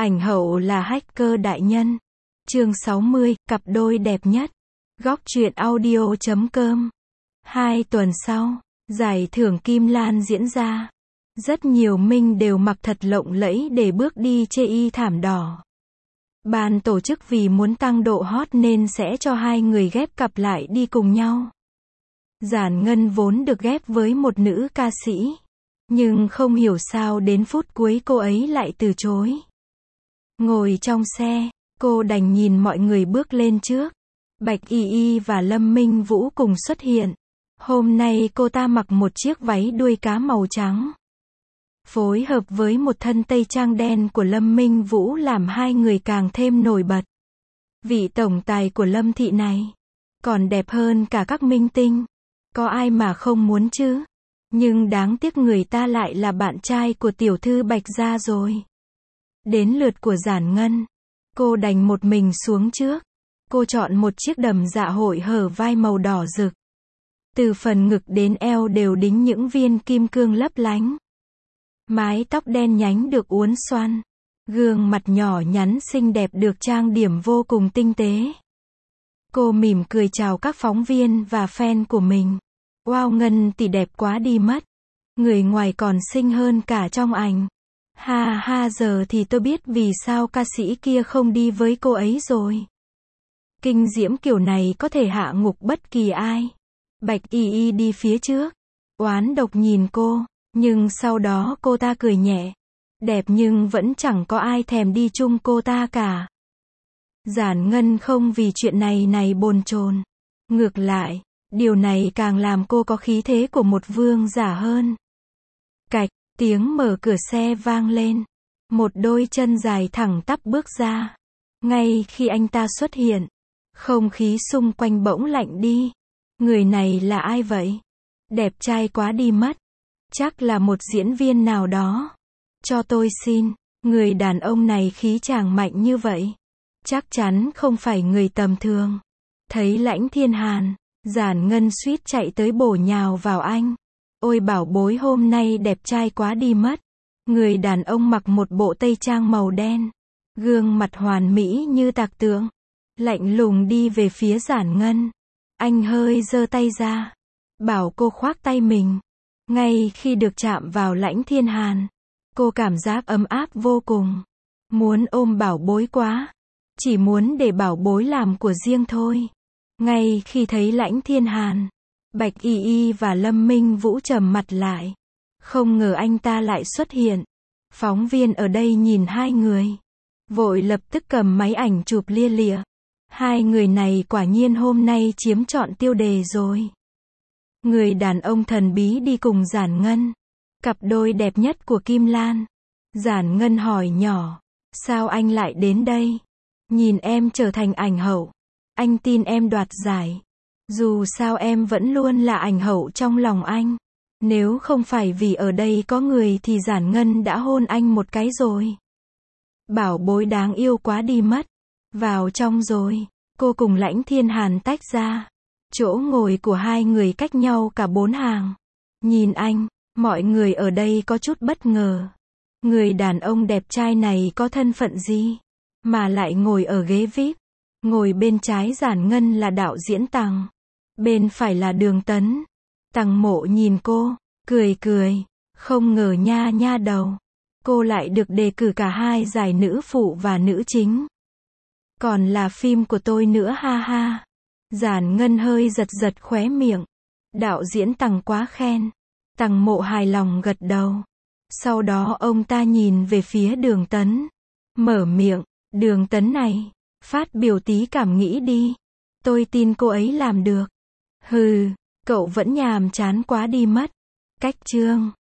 Ảnh hậu là hacker đại nhân. Chương 60, cặp đôi đẹp nhất. Góc truyện audio.com. 2 tuần sau, giải thưởng Kim Lan diễn ra. Rất nhiều minh đều mặc thật lộng lẫy để bước đi chê thảm đỏ. Ban tổ chức vì muốn tăng độ hot nên sẽ cho hai người ghép cặp lại đi cùng nhau. Giản Ngân vốn được ghép với một nữ ca sĩ, nhưng không hiểu sao đến phút cuối cô ấy lại từ chối. Ngồi trong xe, cô đành nhìn mọi người bước lên trước. Bạch Y và Lâm Minh Vũ cùng xuất hiện. Hôm nay cô ta mặc một chiếc váy đuôi cá màu trắng, phối hợp với một thân tây trang đen của Lâm Minh Vũ làm hai người càng thêm nổi bật. Vị tổng tài của Lâm thị này còn đẹp hơn cả các minh tinh. Có ai mà không muốn chứ? Nhưng đáng tiếc người ta lại là bạn trai của tiểu thư Bạch gia rồi. Đến lượt của Giản Ngân. Cô đành một mình xuống trước. Cô chọn một chiếc đầm dạ hội hở vai màu đỏ rực. Từ phần ngực đến eo đều đính những viên kim cương lấp lánh. Mái tóc đen nhánh được uốn xoăn. Gương mặt nhỏ nhắn xinh đẹp được trang điểm vô cùng tinh tế. Cô mỉm cười chào các phóng viên và fan của mình. Wow, Ngân tỷ đẹp quá đi mất. Người ngoài còn xinh hơn cả trong ảnh. Ha ha, giờ thì tôi biết vì sao ca sĩ kia không đi với cô ấy rồi. Kinh diễm kiểu này có thể hạ ngục bất kỳ ai. Bạch Y đi phía trước, oán độc nhìn cô, nhưng sau đó cô ta cười nhẹ. Đẹp nhưng vẫn chẳng có ai thèm đi chung cô ta cả. Giản Ngân không vì chuyện này bồn chồn. Ngược lại, điều này càng làm cô có khí thế của một vương giả hơn. Cạch, tiếng mở cửa xe vang lên. Một đôi chân dài thẳng tắp bước ra. Ngay khi anh ta xuất hiện, không khí xung quanh bỗng lạnh đi. Người này là ai vậy? Đẹp trai quá đi mất. Chắc là một diễn viên nào đó. Cho tôi xin, người đàn ông này khí chàng mạnh như vậy. Chắc chắn không phải người tầm thường. Thấy Lãnh Thiên Hàn, Giản Ngân suýt chạy tới bổ nhào vào anh. Ôi bảo bối, hôm nay đẹp trai quá đi mất. Người đàn ông mặc một bộ tây trang màu đen. Gương mặt hoàn mỹ như tạc tượng. Lạnh lùng đi về phía Giản Ngân. Anh hơi giơ tay ra, bảo cô khoác tay mình. Ngay khi được chạm vào Lãnh Thiên Hàn, cô cảm giác ấm áp vô cùng. Muốn ôm bảo bối quá. Chỉ muốn để bảo bối làm của riêng thôi. Ngay khi thấy Lãnh Thiên Hàn, Bạch Y và Lâm Minh Vũ trầm mặt lại. Không ngờ anh ta lại xuất hiện. Phóng viên ở đây nhìn hai người, vội lập tức cầm máy ảnh chụp lia lịa. Hai người này quả nhiên hôm nay chiếm trọn tiêu đề rồi. Người đàn ông thần bí đi cùng Giản Ngân, cặp đôi đẹp nhất của Kim Lan. Giản Ngân hỏi nhỏ, sao anh lại đến đây? Nhìn em trở thành ảnh hậu, anh tin em đoạt giải. Dù sao em vẫn luôn là ảnh hậu trong lòng anh. Nếu không phải vì ở đây có người thì Giản Ngân đã hôn anh một cái rồi. Bảo bối đáng yêu quá đi mất. Vào trong rồi, cô cùng Lãnh Thiên Hàn tách ra. Chỗ ngồi của hai người cách nhau cả 4 hàng. Nhìn anh, mọi người ở đây có chút bất ngờ. Người đàn ông đẹp trai này có thân phận gì mà lại ngồi ở ghế VIP. Ngồi bên trái Giản Ngân là đạo diễn Tằng, bên phải là Đường Tấn. Tằng Mộ nhìn cô, cười cười, không ngờ nha đầu, cô lại được đề cử cả hai giải nữ phụ và nữ chính. Còn là phim của tôi nữa, ha ha. Giản Ngân hơi giật khóe miệng. Đạo diễn Tằng quá khen. Tằng Mộ hài lòng gật đầu. Sau đó ông ta nhìn về phía Đường Tấn, mở miệng, Đường Tấn này, phát biểu tí cảm nghĩ đi. Tôi tin cô ấy làm được. Hừ, cậu vẫn nhàm chán quá đi mất. Cách chương